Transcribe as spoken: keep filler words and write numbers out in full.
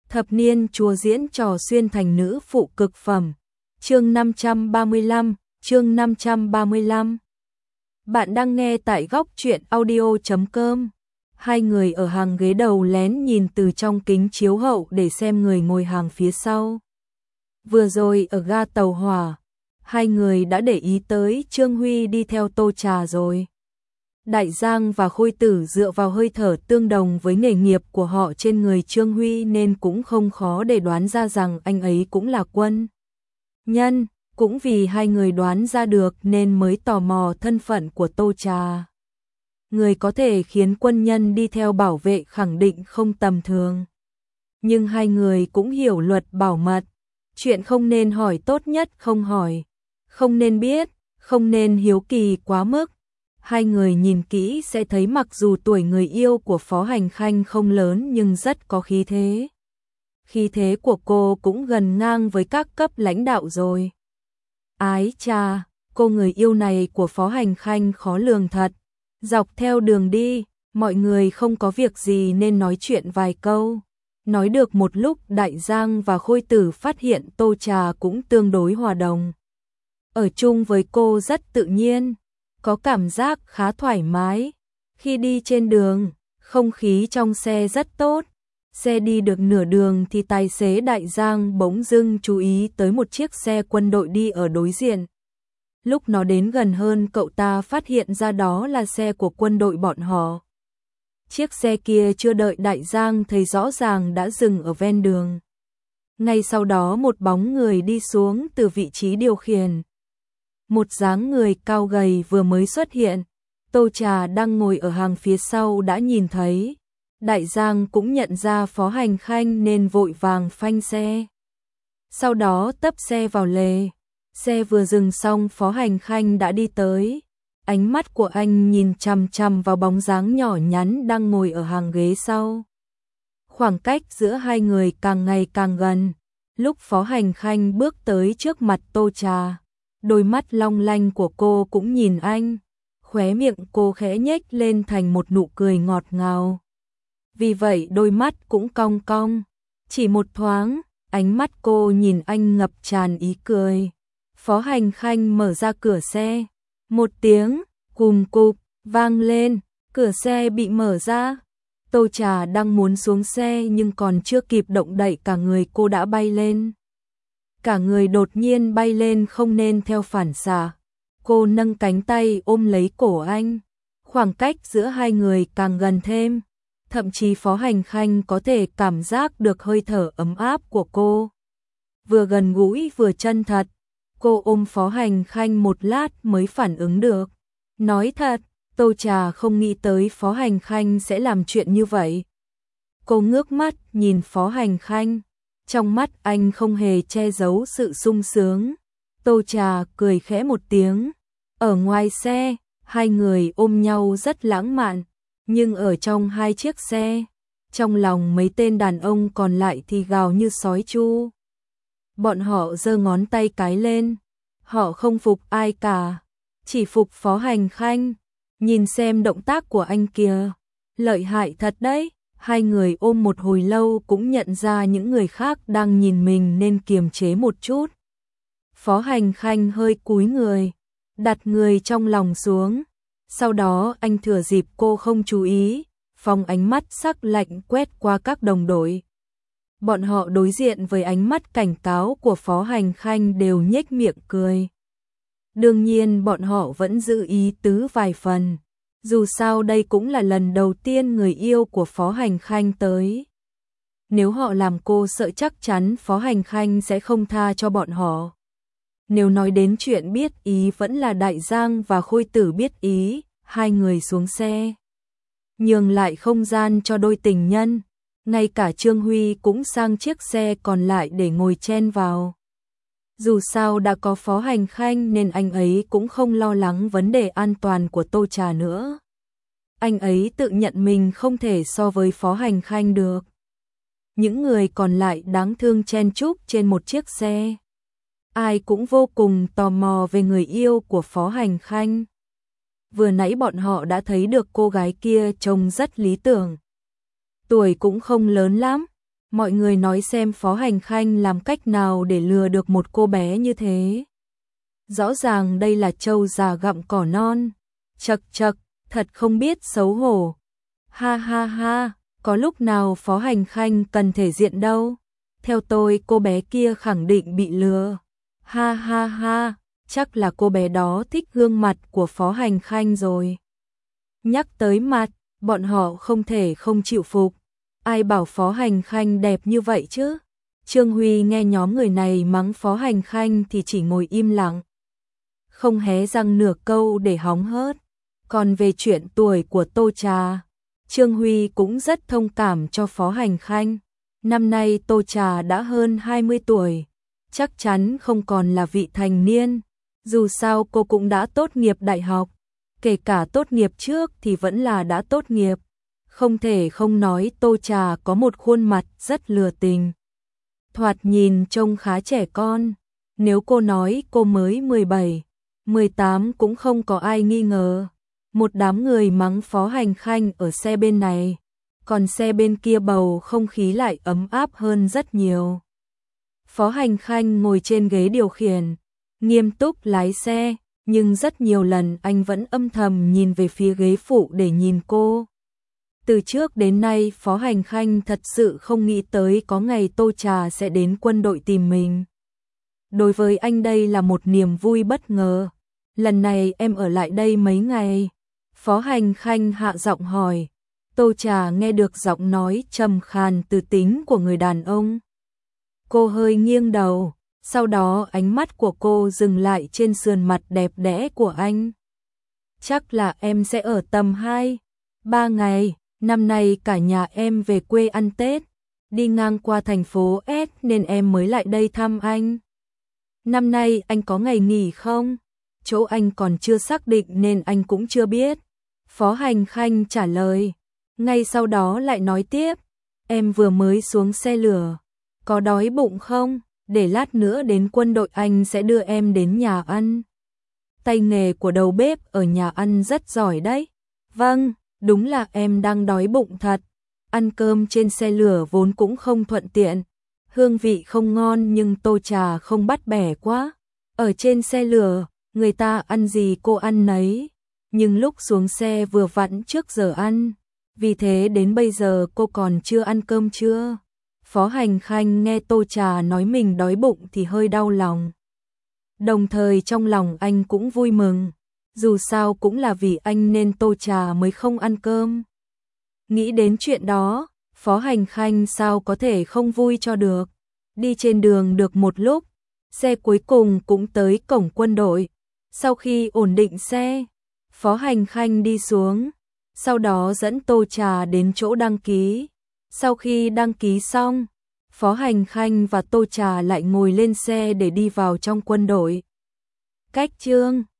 Thập niên chùa diễn trò xuyên thành nữ phụ cực phẩm. Chương năm trăm ba mươi lăm, chương năm trăm ba mươi lăm. Bạn đang nghe tại góc truyện audio chấm com. Hai người ở hàng ghế đầu lén nhìn từ trong kính chiếu hậu để xem người ngồi hàng phía sau. Vừa rồi ở ga tàu hỏa, hai người đã để ý tới Trương Huy đi theo Tô Trà rồi. Đại Giang và Khôi Tử dựa vào hơi thở tương đồng với nghề nghiệp của họ trên người Trương Huy nên cũng không khó để đoán ra rằng anh ấy cũng là quân nhân. Cũng vì hai người đoán ra được nên mới tò mò thân phận của Tô Trà. Người có thể khiến quân nhân đi theo bảo vệ khẳng định không tầm thường. Nhưng hai người cũng hiểu luật bảo mật. Chuyện không nên hỏi tốt nhất không hỏi. Không nên biết, không nên hiếu kỳ quá mức. Hai người nhìn kỹ sẽ thấy mặc dù tuổi người yêu của Phó Hành Khanh không lớn nhưng rất có khí thế. Khí thế của cô cũng gần ngang với các cấp lãnh đạo rồi. Ái chà, cô người yêu này của Phó Hành Khanh khó lường thật. Dọc theo đường đi, mọi người không có việc gì nên nói chuyện vài câu. Nói được một lúc Đại Giang và Khôi Tử phát hiện Tô Trà cũng tương đối hòa đồng. Ở chung với cô rất tự nhiên, có cảm giác khá thoải mái. Khi đi trên đường, không khí trong xe rất tốt. Xe đi được nửa đường thì tài xế Đại Giang bỗng dưng chú ý tới một chiếc xe quân đội đi ở đối diện. Lúc nó đến gần hơn cậu ta phát hiện ra đó là xe của quân đội bọn họ. Chiếc xe kia chưa đợi Đại Giang thấy rõ ràng đã dừng ở ven đường. Ngay sau đó một bóng người đi xuống từ vị trí điều khiển. Một dáng người cao gầy vừa mới xuất hiện. Tô Trà đang ngồi ở hàng phía sau đã nhìn thấy. Đại Giang cũng nhận ra Phó Hành Khanh nên vội vàng phanh xe. Sau đó tấp xe vào lề. Xe vừa dừng xong Phó Hành Khanh đã đi tới. Ánh mắt của anh nhìn chằm chằm vào bóng dáng nhỏ nhắn đang ngồi ở hàng ghế sau. Khoảng cách giữa hai người càng ngày càng gần. Lúc Phó Hành Khanh bước tới trước mặt Tô Trà, đôi mắt long lanh của cô cũng nhìn anh. Khóe miệng cô khẽ nhếch lên thành một nụ cười ngọt ngào. Vì vậy đôi mắt cũng cong cong. Chỉ một thoáng, ánh mắt cô nhìn anh ngập tràn ý cười. Phó Hành Khanh mở ra cửa xe. Một tiếng cùm cụp vang lên, cửa xe bị mở ra. Tô Trà đang muốn xuống xe nhưng còn chưa kịp động đậy cả người cô đã bay lên. Cả người đột nhiên bay lên không nên theo phản xạ. Cô nâng cánh tay ôm lấy cổ anh. Khoảng cách giữa hai người càng gần thêm. Thậm chí Phó Hành Khanh có thể cảm giác được hơi thở ấm áp của cô. Vừa gần gũi vừa chân thật. Cô ôm Phó Hành Khanh một lát mới phản ứng được. Nói thật, Tô Trà không nghĩ tới Phó Hành Khanh sẽ làm chuyện như vậy. Cô ngước mắt nhìn Phó Hành Khanh. Trong mắt anh không hề che giấu sự sung sướng. Tô Trà cười khẽ một tiếng. Ở ngoài xe, hai người ôm nhau rất lãng mạn. Nhưng ở trong hai chiếc xe, trong lòng mấy tên đàn ông còn lại thì gào như sói chu. Bọn họ giơ ngón tay cái lên. Họ không phục ai cả, chỉ phục Phó Hành Khanh. Nhìn xem động tác của anh kìa, lợi hại thật đấy. Hai người ôm một hồi lâu cũng nhận ra những người khác đang nhìn mình nên kiềm chế một chút. Phó Hành Khanh hơi cúi người, đặt người trong lòng xuống. Sau đó anh thừa dịp cô không chú ý, phóng ánh mắt sắc lạnh quét qua các đồng đội. Bọn họ đối diện với ánh mắt cảnh cáo của Phó Hành Khanh đều nhếch miệng cười. Đương nhiên bọn họ vẫn giữ ý tứ vài phần. Dù sao đây cũng là lần đầu tiên người yêu của Phó Hành Khanh tới. Nếu họ làm cô sợ chắc chắn Phó Hành Khanh sẽ không tha cho bọn họ. Nếu nói đến chuyện biết ý vẫn là Đại Giang và Khôi Tử biết ý. Hai người xuống xe, nhường lại không gian cho đôi tình nhân. Ngay cả Trương Huy cũng sang chiếc xe còn lại để ngồi chen vào. Dù sao đã có Phó Hành Khanh nên anh ấy cũng không lo lắng vấn đề an toàn của Tô Trà nữa. Anh ấy tự nhận mình không thể so với Phó Hành Khanh được. Những người còn lại đáng thương chen chúc trên một chiếc xe. Ai cũng vô cùng tò mò về người yêu của Phó Hành Khanh. Vừa nãy bọn họ đã thấy được cô gái kia trông rất lý tưởng. Tuổi cũng không lớn lắm, Mọi người nói xem Phó Hành Khanh làm cách nào để lừa được một cô bé như thế. Rõ ràng đây là trâu già gặm cỏ non. Chậc chậc, thật không biết xấu hổ. Ha ha ha, có lúc nào Phó Hành Khanh cần thể diện đâu. Theo tôi cô bé kia khẳng định bị lừa. Ha ha ha, chắc là cô bé đó thích gương mặt của Phó Hành Khanh rồi. Nhắc tới mặt, bọn họ không thể không chịu phục. Ai bảo Phó Hành Khanh đẹp như vậy chứ? Trương Huy nghe nhóm người này mắng Phó Hành Khanh thì chỉ ngồi im lặng, không hé răng nửa câu để hóng hớt. Còn về chuyện tuổi của Tô Trà, Trương Huy cũng rất thông cảm cho Phó Hành Khanh. Năm nay Tô Trà đã hơn hai mươi tuổi, chắc chắn không còn là vị thành niên. Dù sao cô cũng đã tốt nghiệp đại học, kể cả tốt nghiệp trước thì vẫn là đã tốt nghiệp. Không thể không nói Tô Trà có một khuôn mặt rất lừa tình. Thoạt nhìn trông khá trẻ con. Nếu cô nói cô mới mười bảy, mười tám cũng không có ai nghi ngờ. Một đám người mắng Phó Hành Khanh ở xe bên này, còn xe bên kia bầu không khí lại ấm áp hơn rất nhiều. Phó Hành Khanh ngồi trên ghế điều khiển, nghiêm túc lái xe, nhưng rất nhiều lần anh vẫn âm thầm nhìn về phía ghế phụ để nhìn cô. Từ trước đến nay Phó Hành Khanh thật sự không nghĩ tới có ngày Tô Trà sẽ đến quân đội tìm mình. Đối với anh đây là một niềm vui bất ngờ. Lần này em ở lại đây mấy ngày? Phó Hành Khanh hạ giọng hỏi. Tô Trà nghe được giọng nói trầm khàn từ tính của người đàn ông. Cô hơi nghiêng đầu, sau đó ánh mắt của cô dừng lại trên sườn mặt đẹp đẽ của anh. Chắc là em sẽ ở tầm hai, ba ngày. Năm nay cả nhà em về quê ăn Tết, đi ngang qua thành phố S nên em mới lại đây thăm anh. Năm nay anh có ngày nghỉ không? Chỗ anh còn chưa xác định nên anh cũng chưa biết. Phó Hành Khanh trả lời. Ngay sau đó lại nói tiếp. Em vừa mới xuống xe lửa. Có đói bụng không? Để lát nữa đến quân đội anh sẽ đưa em đến nhà ăn. Tay nghề của đầu bếp ở nhà ăn rất giỏi đấy. Vâng, đúng là em đang đói bụng thật. Ăn cơm trên xe lửa vốn cũng không thuận tiện. Hương vị không ngon nhưng Tô Trà không bắt bẻ quá. Ở trên xe lửa, người ta ăn gì cô ăn nấy. Nhưng lúc xuống xe vừa vặn trước giờ ăn. Vì thế đến bây giờ cô còn chưa ăn cơm trưa. Phó Hành Khanh nghe Tô Trà nói mình đói bụng thì hơi đau lòng. Đồng thời trong lòng anh cũng vui mừng. Dù sao cũng là vì anh nên Tô Trà mới không ăn cơm. Nghĩ đến chuyện đó, Phó Hành Khanh sao có thể không vui cho được. Đi trên đường được một lúc, xe cuối cùng cũng tới cổng quân đội. Sau khi ổn định xe, Phó Hành Khanh đi xuống, sau đó dẫn Tô Trà đến chỗ đăng ký. Sau khi đăng ký xong, Phó Hành Khanh và Tô Trà lại ngồi lên xe để đi vào trong quân đội. Cách chương